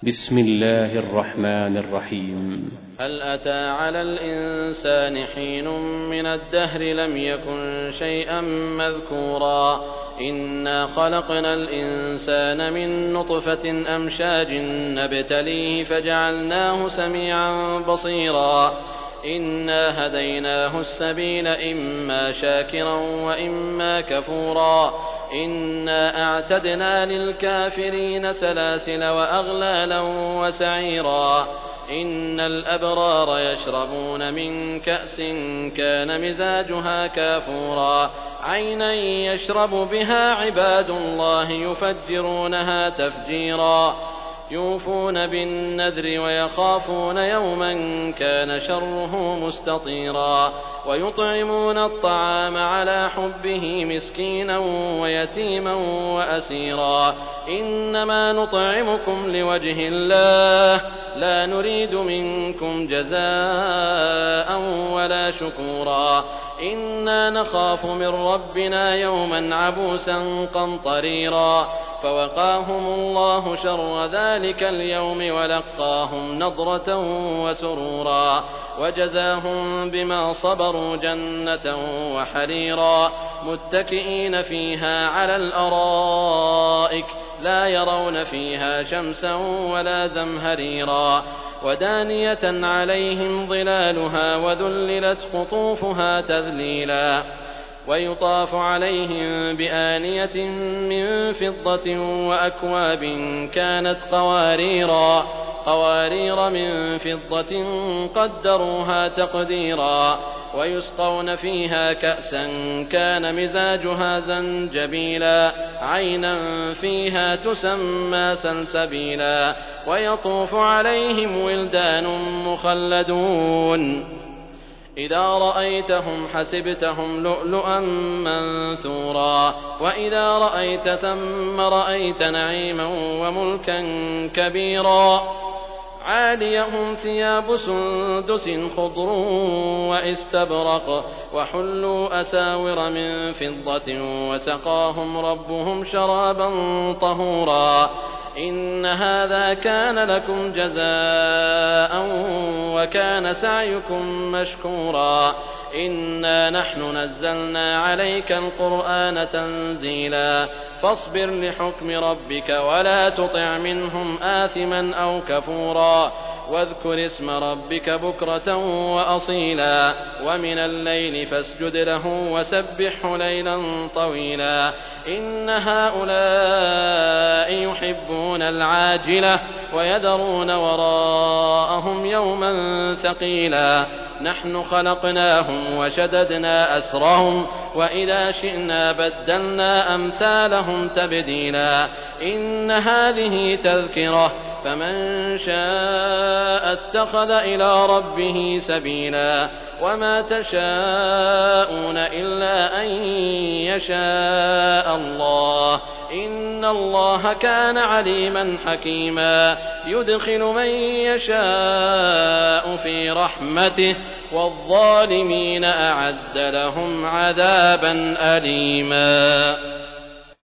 بسم الله الرحمن الرحيم. هل أتى على الإنسان حين من الدهر لم يكن شيئا مذكورا إنا خلقنا الإنسان من نطفة أمشاج نبتليه فجعلناه سميعا بصيرا إنا هديناه السبيل إما شاكرا وإما كفورا إنا أعتدنا للكافرين سلاسل وأغلالا وسعيرا إن الأبرار يشربون من كأس كان مزاجها كافورا عينا يشرب بها عباد الله يفجرونها تفجيرا يوفون بالنذر ويخافون يوما كان شره مستطيرا ويطعمون الطعام على حبه مسكينا ويتيما وأسيرا إنما نطعمكم لوجه الله لا نريد منكم جزاء ولا شكورا إنا نخاف من ربنا يوما عبوسا قمطريرا فوقاهم الله شر ذلك اليوم ولقاهم نضرة وسرورا وجزاهم بما صبروا جنة وحريرا متكئين فيها على الأرائك لا يرون فيها شمسا ولا زمهريرا ودانية عليهم ظلالها وذللت قطوفها تذليلا ويطاف عليهم بآنية من فضة وأكواب كانت قوارير من فضة قدروها تقديرا ويسقون فيها كأسا كان مزاجها زنجبيلا عينا فيها تسمى سلسبيلا ويطوف عليهم ولدان مخلدون إذا رأيتهم حسبتهم لؤلؤا منثورا وإذا رأيت ثم رأيت نعيما وملكا كبيرا عاليهم ثياب سندس خضر واستبرق وحلوا أساور من فضة وسقاهم ربهم شرابا طهورا إن هذا كان لكم جزاء وكان سعيكم مشكورا إنا نحن نزلنا عليك القرآن تنزيلا فاصبر لحكم ربك ولا تطع منهم آثما أو كفورا واذكر اسم ربك بكرة وأصيلا ومن الليل فاسجد له وسبحه ليلا طويلا إن هؤلاء يحبون العاجلة ويذرون وراءهم يوما ثقيلا نحن خلقناهم وشددنا أسرهم وإذا شئنا بدلنا أمثالهم تبديلا إن هذه تذكرة فمن شاء اتخذ إلى ربه سبيلا وما تشاءون إلا أن يشاء الله إن الله كان عليما حكيما يدخل من يشاء في رحمته والظالمين أعد لهم عذابا أليما.